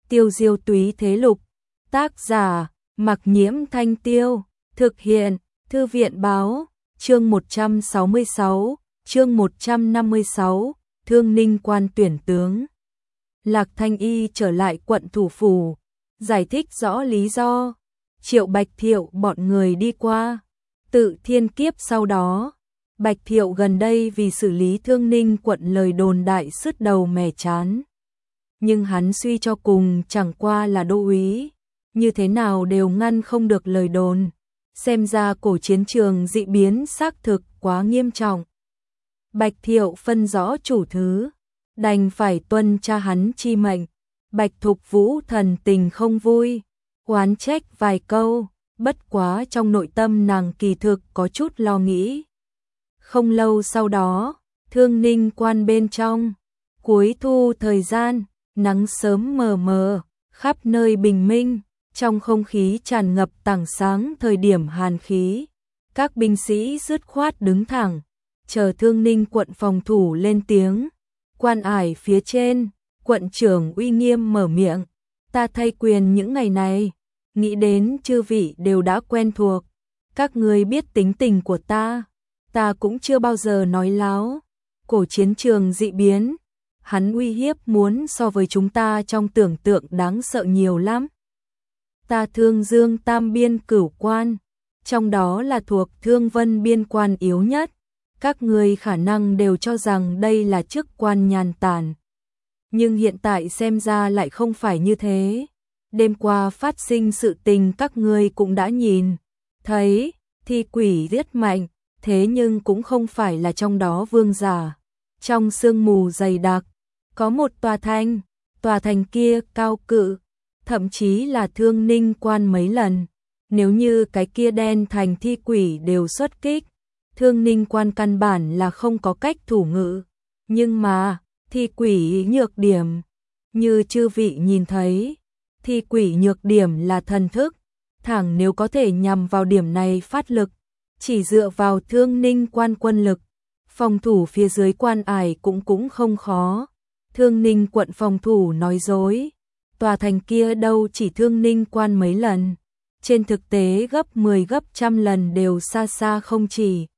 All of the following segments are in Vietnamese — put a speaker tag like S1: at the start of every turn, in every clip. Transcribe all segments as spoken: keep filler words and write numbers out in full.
S1: Tiêu diêu túy thế lục. Tác giả, Mặc Nhiễm Thanh Tiêu. Thực hiện, Thư viện báo. Chương một trăm sáu mươi sáu, chương một trăm năm mươi sáu, Thương Ninh quan tuyển tướng. Lạc Thanh Y trở lại quận thủ phủ, giải thích rõ lý do. Triệu Bạch Thiệu bọn người đi qua. Tự thiên kiếp sau đó, Bạch Thiệu gần đây vì xử lý Thương Ninh quận lời đồn đại sứt đầu mẻ chán. Nhưng hắn suy cho cùng chẳng qua là đô úy, như thế nào đều ngăn không được lời đồn. Xem ra cổ chiến trường dị biến xác thực quá nghiêm trọng. Bạch Thiệu phân rõ chủ thứ, đành phải tuân cha hắn chi mệnh. Bạch Thục Vũ thần tình không vui, oán trách vài câu, bất quá trong nội tâm nàng kỳ thực có chút lo nghĩ. Không lâu sau đó, Thương Ninh quan bên trong, cuối thu thời gian, nắng sớm mờ mờ, khắp nơi bình minh, trong không khí tràn ngập tảng sáng thời điểm hàn khí. Các binh sĩ dứt khoát đứng thẳng, chờ Thương Ninh quận phòng thủ lên tiếng. Quan ải phía trên, quận trưởng uy nghiêm mở miệng, ta thay quyền những ngày này, nghĩ đến chư vị đều đã quen thuộc, các người biết tính tình của ta, ta cũng chưa bao giờ nói láo. Cổ chiến trường dị biến, hắn uy hiếp muốn so với chúng ta trong tưởng tượng đáng sợ nhiều lắm. Ta Thương Dương tam biên cửu quan, trong đó là thuộc Thương Vân biên quan yếu nhất. Các người khả năng đều cho rằng đây là chức quan nhàn tản. Nhưng hiện tại xem ra lại không phải như thế. Đêm qua phát sinh sự tình các người cũng đã nhìn, thấy, thi quỷ rất mạnh, thế nhưng cũng không phải là trong đó vương giả. Trong sương mù dày đặc, có một tòa thành, tòa thành kia cao cự, thậm chí là Thương Ninh quan mấy lần. Nếu như cái kia đen thành thi quỷ đều xuất kích, Thương Ninh quan căn bản là không có cách thủ ngự. Nhưng mà, thi quỷ nhược điểm, như chư vị nhìn thấy, thi quỷ nhược điểm là thần thức, thẳng nếu có thể nhằm vào điểm này phát lực, chỉ dựa vào Thương Ninh quan quân lực, phòng thủ phía dưới quan ải cũng cũng không khó. Thương Ninh quận phòng thủ nói dối, tòa thành kia đâu chỉ Thương Ninh quan mấy lần, trên thực tế gấp mười gấp trăm lần đều xa xa không chỉ.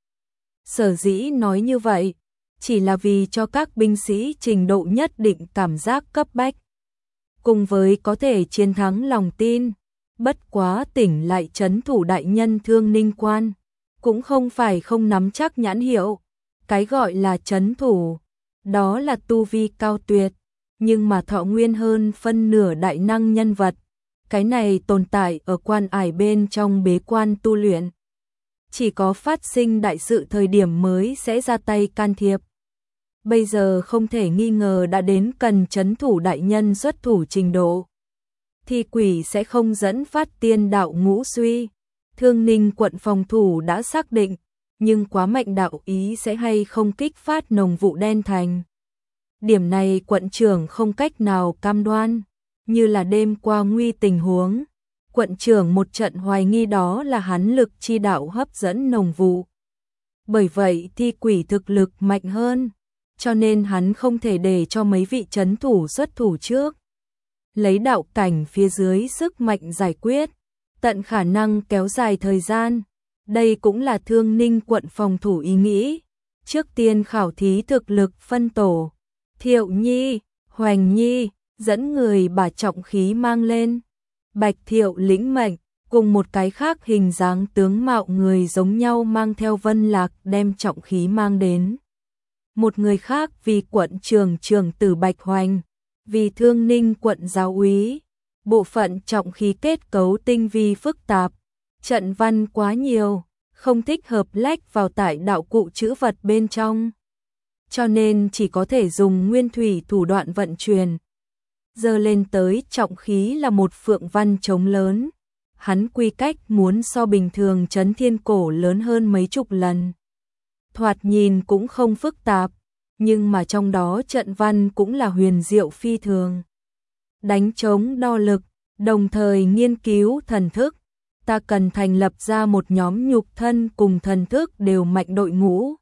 S1: Sở dĩ nói như vậy, chỉ là vì cho các binh sĩ trình độ nhất định cảm giác cấp bách, cùng với có thể chiến thắng lòng tin. Bất quá tỉnh lại trấn thủ đại nhân Thương Ninh quan, cũng không phải không nắm chắc nhãn hiệu. Cái gọi là trấn thủ, đó là tu vi cao tuyệt, nhưng mà thọ nguyên hơn phân nửa đại năng nhân vật. Cái này tồn tại ở quan ải bên trong bế quan tu luyện. Chỉ có phát sinh đại sự thời điểm mới sẽ ra tay can thiệp. Bây giờ không thể nghi ngờ đã đến cần trấn thủ đại nhân xuất thủ trình độ. Thi quỷ sẽ không dẫn phát tiên đạo ngũ suy. Thương Ninh quận phòng thủ đã xác định, nhưng quá mạnh đạo ý sẽ hay không kích phát nồng vụ đen thành. Điểm này quận trưởng không cách nào cam đoan, như là đêm qua nguy tình huống. Quận trưởng một trận hoài nghi đó là hắn lực chi đạo hấp dẫn nồng vụ. Bởi vậy thi quỷ thực lực mạnh hơn, cho nên hắn không thể để cho mấy vị trấn thủ xuất thủ trước. Lấy đạo cảnh phía dưới sức mạnh giải quyết, tận khả năng kéo dài thời gian. Đây cũng là Thương Ninh quận phòng thủ ý nghĩ. Trước tiên khảo thí thực lực phân tổ. Thiệu Nhi, Hoành Nhi, dẫn người bà trọng khí mang lên. Bạch Thiệu lĩnh mệnh, cùng một cái khác hình dáng tướng mạo người giống nhau mang theo Vân Lạc đem trọng khí mang đến. Một người khác vì quận trường trường tử Bạch Hoành, vì Thương Ninh quận giáo úy. Bộ phận trọng khí kết cấu tinh vi phức tạp, trận văn quá nhiều, không thích hợp lách vào tại đạo cụ chữ vật bên trong. Cho nên chỉ có thể dùng nguyên thủy thủ đoạn vận chuyển. Giờ lên tới trọng khí là một phượng văn trống lớn. Hắn quy cách muốn so bình thường trấn thiên cổ lớn hơn mấy chục lần. Thoạt nhìn cũng không phức tạp, nhưng mà trong đó trận văn cũng là huyền diệu phi thường. Đánh trống đo lực, đồng thời nghiên cứu thần thức. Ta cần thành lập ra một nhóm nhục thân cùng thần thức đều mạnh đội ngũ.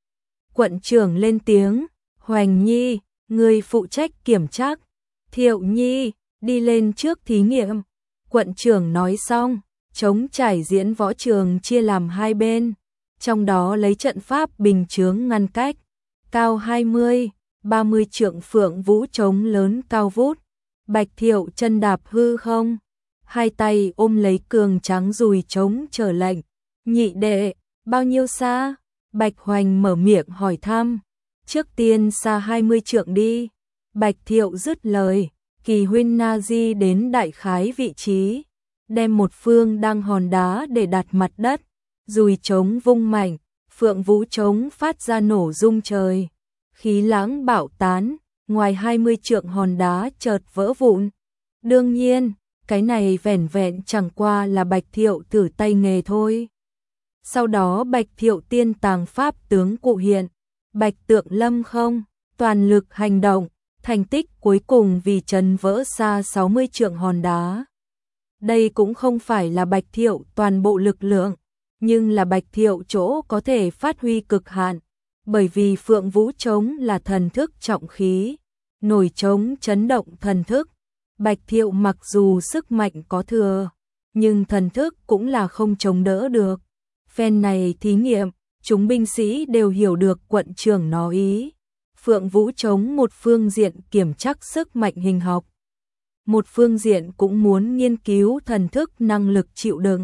S1: Quận trưởng lên tiếng, Hoành Nhi, người phụ trách kiểm tra. Thiệu Nhi, đi lên trước thí nghiệm. Quận trưởng nói xong, trống trải diễn võ trường chia làm hai bên, trong đó lấy trận pháp bình chướng ngăn cách, cao hai mươi, ba mươi trượng phượng vũ trống lớn cao vút. Bạch Thiệu chân đạp hư không, hai tay ôm lấy cường trắng dùi trống trở lệnh. Nhị đệ, bao nhiêu xa? Bạch Hoành mở miệng hỏi thăm. Trước tiên xa hai mươi trượng đi. Bạch Thiệu dứt lời, Kỳ huynh na di đến đại khái vị trí, đem một phương đăng hòn đá để đặt mặt đất, dùi trống vung mạnh, phượng vũ trống phát ra nổ rung trời. Khí lãng bạo tán, ngoài hai mươi trượng hòn đá chợt vỡ vụn. Đương nhiên, cái này vẻn vẹn chẳng qua là Bạch Thiệu thử tay nghề thôi. Sau đó Bạch Thiệu tiên tàng pháp tướng cụ hiện, Bạch Tượng Lâm không, toàn lực hành động, thành tích cuối cùng vì trấn vỡ xa sáu mươi trượng hòn đá. Đây cũng không phải là Bạch Thiệu toàn bộ lực lượng, nhưng là Bạch Thiệu chỗ có thể phát huy cực hạn, bởi vì Phượng Vũ trống là thần thức trọng khí, nổi trống chấn động thần thức. Bạch Thiệu mặc dù sức mạnh có thừa, nhưng thần thức cũng là không chống đỡ được. Phen này thí nghiệm, chúng binh sĩ đều hiểu được quận trưởng nói ý. Phượng Vũ trống một phương diện kiểm chắc sức mạnh hình học, một phương diện cũng muốn nghiên cứu thần thức năng lực chịu đựng.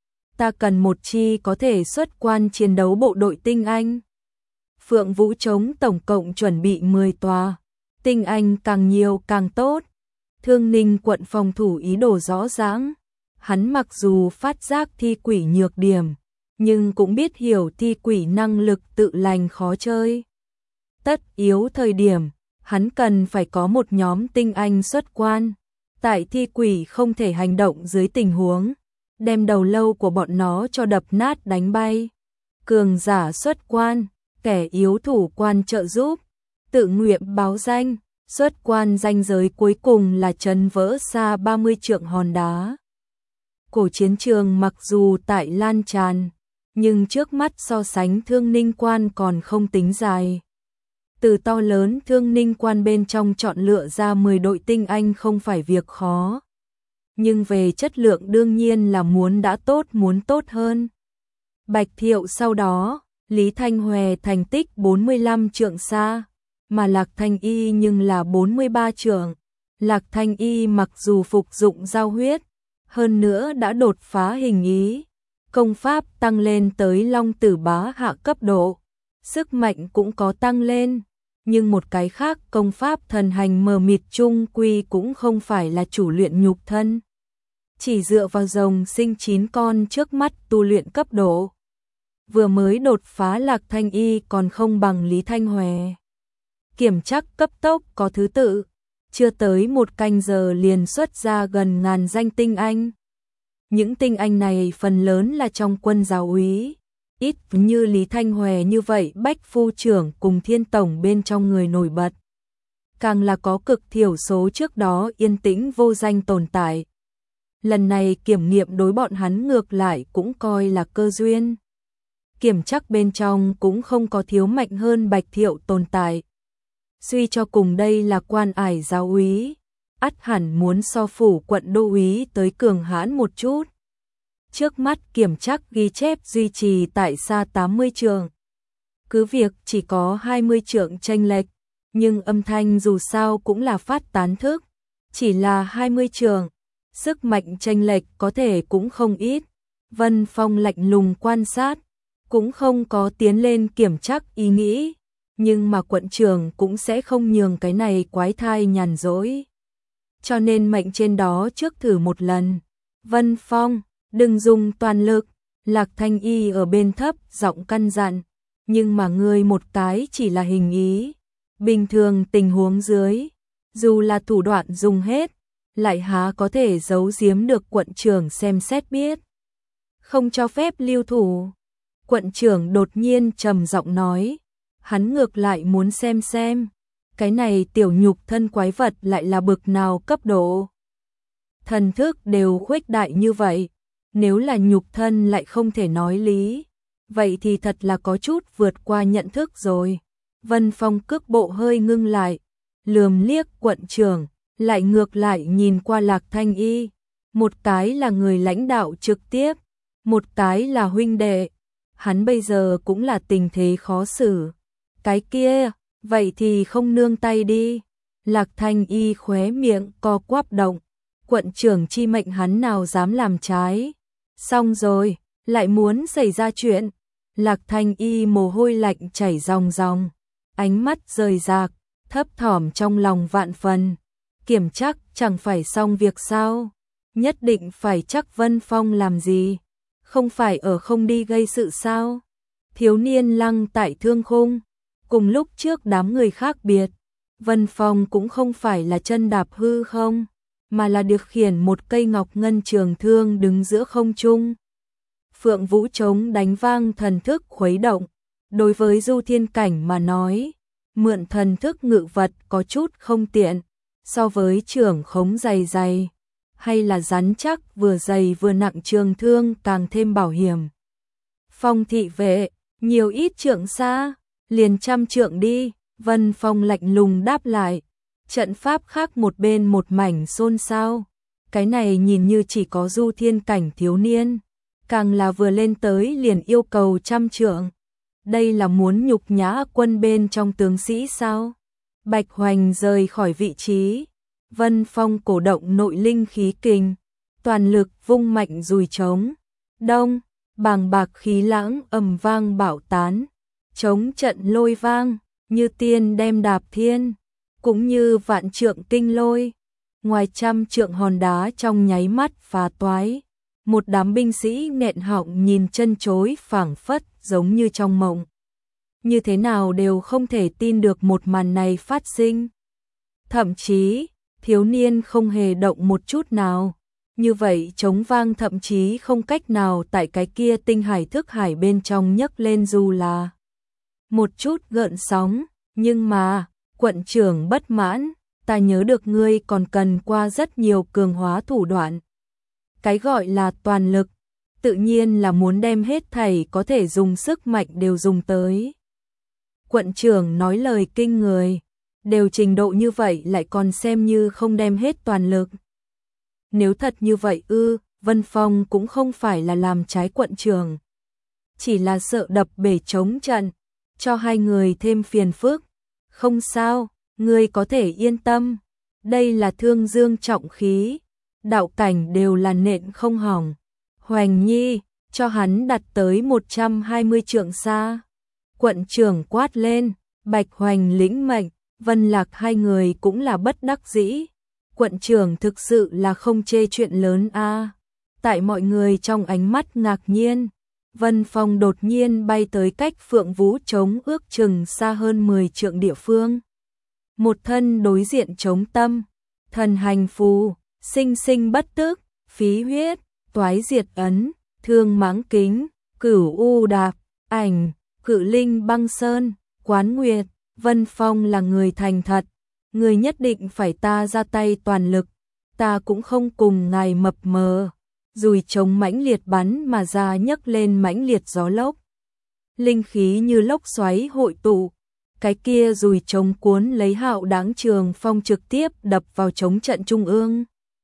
S1: Ta cần một chi có thể xuất quan chiến đấu bộ đội tinh anh. Phượng Vũ trống tổng cộng chuẩn bị mười tòa, tinh anh càng nhiều càng tốt. Thương Ninh quận phòng thủ ý đồ rõ ràng, hắn mặc dù phát giác thi quỷ nhược điểm, nhưng cũng biết hiểu thi quỷ năng lực tự lành khó chơi. Tất yếu thời điểm, hắn cần phải có một nhóm tinh anh xuất quan. Tại thi quỷ không thể hành động dưới tình huống, đem đầu lâu của bọn nó cho đập nát đánh bay. Cường giả xuất quan, kẻ yếu thủ quan trợ giúp, tự nguyện báo danh, xuất quan danh giới cuối cùng là trấn vỡ xa ba mươi trượng hòn đá. Cổ chiến trường mặc dù tại lan tràn, nhưng trước mắt so sánh Thương Ninh quan còn không tính dài. Từ to lớn Thương Ninh quan bên trong chọn lựa ra mười đội tinh anh không phải việc khó. Nhưng về chất lượng đương nhiên là muốn đã tốt muốn tốt hơn. Bạch Thiệu sau đó, Lý Thanh Hòe thành tích bốn mươi lăm trượng xa, mà Lạc Thanh Y nhưng là bốn mươi ba trượng. Lạc Thanh Y mặc dù phục dụng giao huyết, hơn nữa đã đột phá hình ý, công pháp tăng lên tới Long Tử Bá hạ cấp độ, sức mạnh cũng có tăng lên. Nhưng một cái khác công pháp thần hành mờ mịt chung quy cũng không phải là chủ luyện nhục thân. Chỉ dựa vào rồng sinh chín con trước mắt tu luyện cấp độ. Vừa mới đột phá Lạc Thanh Y còn không bằng Lý Thanh Hòe. Kiểm chắc cấp tốc có thứ tự, chưa tới một canh giờ liền xuất ra gần ngàn danh tinh anh. Những tinh anh này phần lớn là trong quân giáo úy. Ít như Lý Thanh Hòe như vậy bách phu trưởng cùng thiên tổng bên trong người nổi bật. Càng là có cực thiểu số trước đó yên tĩnh vô danh tồn tại. Lần này kiểm nghiệm đối bọn hắn ngược lại cũng coi là cơ duyên. Kiểm chắc bên trong cũng không có thiếu mạnh hơn Bạch Thiệu tồn tại. Suy cho cùng đây là quan ải giáo úy, ắt hẳn muốn so phủ quận đô úy tới cường hãn một chút. Trước mắt kiểm chắc ghi chép duy trì tại xa tám mươi trượng. Cứ việc chỉ có hai mươi trượng chênh lệch, nhưng âm thanh dù sao cũng là phát tán thức, chỉ là hai mươi trượng, sức mạnh chênh lệch có thể cũng không ít. Vân Phong lạnh lùng quan sát, cũng không có tiến lên kiểm chắc ý nghĩ, nhưng mà quận trưởng cũng sẽ không nhường cái này quái thai nhàn rỗi. Cho nên mệnh trên đó trước thử một lần. Vân Phong, đừng dùng toàn lực. Lạc Thanh Y ở bên thấp giọng căn dặn, nhưng mà ngươi một cái chỉ là hình ý. Bình thường tình huống dưới, dù là thủ đoạn dùng hết, lại há có thể giấu giếm được quận trưởng xem xét biết. Không cho phép lưu thủ. Quận trưởng đột nhiên trầm giọng nói, hắn ngược lại muốn xem xem, cái này tiểu nhục thân quái vật lại là bực nào cấp độ. Thần thức đều khuếch đại như vậy, nếu là nhục thân lại không thể nói lý, vậy thì thật là có chút vượt qua nhận thức rồi. Vân Phong cước bộ hơi ngưng lại, lườm liếc quận trưởng, lại ngược lại nhìn qua Lạc Thanh Y, một cái là người lãnh đạo trực tiếp, một cái là huynh đệ, hắn bây giờ cũng là tình thế khó xử. Cái kia, vậy thì không nương tay đi. Lạc Thanh Y khóe miệng co quắp động, quận trưởng chi mệnh hắn nào dám làm trái. Xong rồi, lại muốn xảy ra chuyện. Lạc Thanh Y mồ hôi lạnh chảy ròng ròng, ánh mắt rời rạc, thấp thỏm trong lòng vạn phần. Kiểm chắc chẳng phải xong việc sao? Nhất định phải chắc Vân Phong làm gì? Không phải ở không đi gây sự sao? Thiếu niên lăng tại thương khung, cùng lúc trước đám người khác biệt, Vân Phong cũng không phải là chân đạp hư không, mà là điều khiển một cây ngọc ngân trường thương đứng giữa không trung. Phượng Vũ trống đánh vang thần thức khuấy động, đối với Du Thiên Cảnh mà nói, mượn thần thức ngự vật có chút không tiện, so với trưởng khống dày dày, hay là rắn chắc vừa dày vừa nặng trường thương càng thêm bảo hiểm. Phong thị vệ, nhiều ít trượng xa, liền trăm trượng đi, Vân Phong lạnh lùng đáp lại. Trận pháp khác một bên một mảnh xôn xao, cái này nhìn như chỉ có Du Thiên Cảnh thiếu niên, càng là vừa lên tới liền yêu cầu trăm trượng. Đây là muốn nhục nhã quân bên trong tướng sĩ sao? Bạch Hoành rời khỏi vị trí, Vân Phong cổ động nội linh khí kình, toàn lực vung mạnh dùi trống. Đông, bàng bạc khí lãng ầm vang bạo tán, trống trận lôi vang, như tiên đem đạp thiên, cũng như vạn trượng kinh lôi. Ngoài trăm trượng hòn đá trong nháy mắt phá toái, một đám binh sĩ nghẹn họng nhìn chân chối phảng phất giống như trong mộng. Như thế nào đều không thể tin được một màn này phát sinh. Thậm chí, thiếu niên không hề động một chút nào. Như vậy trống vang thậm chí không cách nào tại cái kia tinh hải thức hải bên trong nhấc lên dù là một chút gợn sóng. Nhưng mà, quận trưởng bất mãn, ta nhớ được ngươi còn cần qua rất nhiều cường hóa thủ đoạn. Cái gọi là toàn lực, tự nhiên là muốn đem hết thảy có thể dùng sức mạnh đều dùng tới. Quận trưởng nói lời kinh người, đều trình độ như vậy lại còn xem như không đem hết toàn lực. Nếu thật như vậy ư, Vân Phong cũng không phải là làm trái quận trưởng, chỉ là sợ đập bể trống trận, cho hai người thêm phiền phức. Không sao, ngươi có thể yên tâm, đây là thương dương trọng khí, đạo cảnh đều là nện không hỏng. Hoành Nhi, cho hắn đặt tới một trăm hai mươi trượng xa. Quận trưởng quát lên, Bạch Hoành lĩnh mệnh, Vân Lạc hai người cũng là bất đắc dĩ. Quận trưởng thực sự là không chê chuyện lớn a. À. Tại mọi người trong ánh mắt ngạc nhiên, Vân Phong đột nhiên bay tới cách Phượng Vũ trống ước chừng xa hơn mười trượng địa phương. Một thân đối diện chống tâm, thần hành phù, sinh sinh bất tức, phí huyết, toái diệt ấn, thương mãng kính, cửu u đạp, ảnh, cự linh băng sơn, quán nguyệt. Vân Phong là người thành thật, người nhất định phải ta ra tay toàn lực, ta cũng không cùng ngài mập mờ. Dùi trống mãnh liệt bắn mà ra nhấc lên mãnh liệt gió lốc. Linh khí như lốc xoáy hội tụ, cái kia dùi trống cuốn lấy hạo đáng trường phong trực tiếp đập vào trống trận trung ương.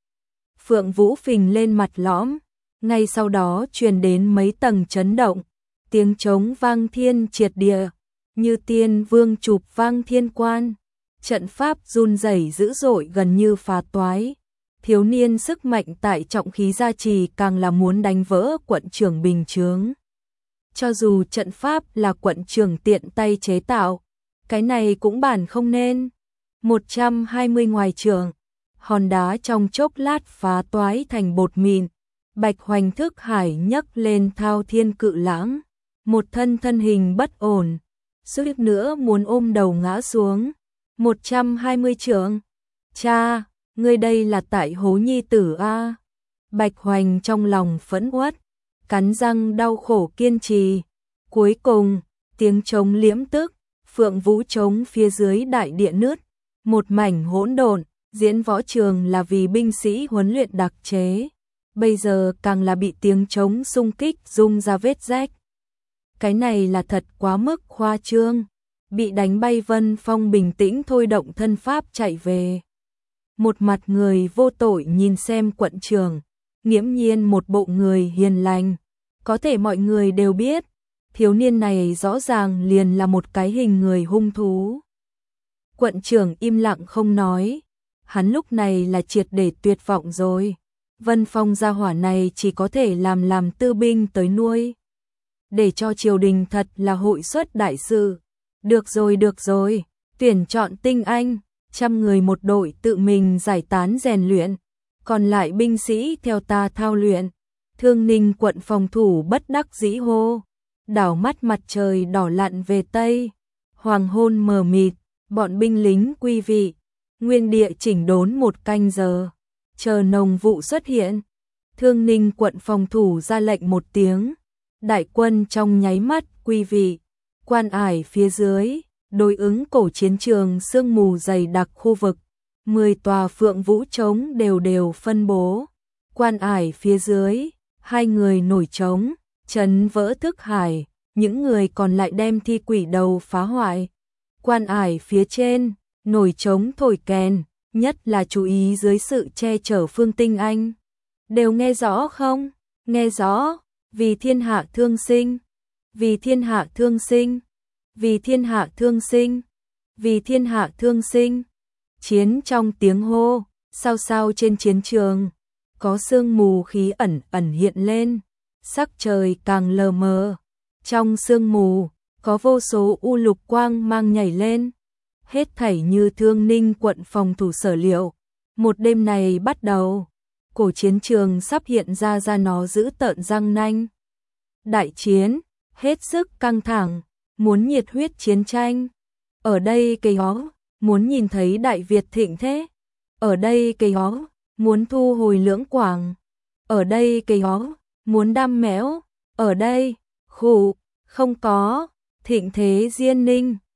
S1: Phượng Vũ phình lên mặt lõm, ngay sau đó truyền đến mấy tầng chấn động, tiếng trống vang thiên triệt địa, như tiên vương chụp vang thiên quan, trận pháp run rẩy dữ dội gần như phá toái. Thiếu niên sức mạnh tại trọng khí gia trì càng là muốn đánh vỡ quận trưởng bình chướng. Cho dù trận pháp là quận trưởng tiện tay chế tạo, cái này cũng bản không nên. một trăm hai mươi ngoài trường, hòn đá trong chốc lát phá toái thành bột mịn. Bạch Hoành thức hải nhấc lên thao thiên cự lãng, một thân thân hình bất ổn, suýt nữa muốn ôm đầu ngã xuống. một trăm hai mươi trượng, cha, ngươi đây là tại hố nhi tử a. Bạch Hoành trong lòng phẫn uất, cắn răng đau khổ kiên trì. Cuối cùng, tiếng trống liễm tức, Phượng Vũ trống phía dưới đại địa nứt, một mảnh hỗn độn. Diễn võ trường là vì binh sĩ huấn luyện đặc chế, bây giờ càng là bị tiếng trống xung kích rung ra vết rách. Cái này là thật quá mức khoa trương. Bị đánh bay Vân Phong bình tĩnh thôi động thân pháp chạy về. một mặt người vô tội nhìn xem quận trưởng, nghiễm nhiên một bộ người hiền lành. Có thể mọi người đều biết, thiếu niên này rõ ràng liền là một cái hình người hung thú. Quận trưởng im lặng không nói, hắn lúc này là triệt để tuyệt vọng rồi. Vân Phong gia hỏa này chỉ có thể làm làm tư binh tới nuôi. Để cho triều đình thật là hội suất đại sự. Được rồi được rồi, tuyển chọn tinh anh, trăm người một đội tự mình giải tán rèn luyện, còn lại binh sĩ theo ta thao luyện. Thương Ninh quận phòng thủ bất đắc dĩ hô, đảo mắt mặt trời đỏ lặn về Tây, hoàng hôn mờ mịt, bọn binh lính quy vị, nguyên địa chỉnh đốn một canh giờ, chờ nồng vụ xuất hiện. Thương Ninh quận phòng thủ ra lệnh một tiếng, đại quân trong nháy mắt quy vị, quan ải phía dưới, đối ứng cổ chiến trường sương mù dày đặc khu vực, mười tòa phượng vũ trống đều đều phân bố, quan ải phía dưới, hai người nổi trống, chấn vỡ thức hải, những người còn lại đem thi quỷ đầu phá hoại. Quan ải phía trên, nổi trống thổi kèn, nhất là chú ý dưới sự che chở Phương Tinh Anh. Đều nghe rõ không? Nghe rõ, vì thiên hạ thương sinh, vì thiên hạ thương sinh, vì thiên hạ thương sinh, vì thiên hạ thương sinh. Chiến trong tiếng hô, sao sao trên chiến trường, có sương mù khí ẩn ẩn hiện lên, sắc trời càng lờ mờ. Trong sương mù, có vô số u lục quang mang nhảy lên, hết thảy như Thương Ninh quận phòng thủ sở liệu. Một đêm này bắt đầu, cổ chiến trường sắp hiện ra ra nó giữ tợn răng nanh. Đại chiến, hết sức căng thẳng, muốn nhiệt huyết chiến tranh. Ở đây cây ó, muốn nhìn thấy Đại Việt thịnh thế. Ở đây cây ó, muốn thu hồi Lưỡng Quảng. Ở đây cây ó, muốn đam mẽo. Ở đây, khủ, không có, thịnh thế Diên Ninh.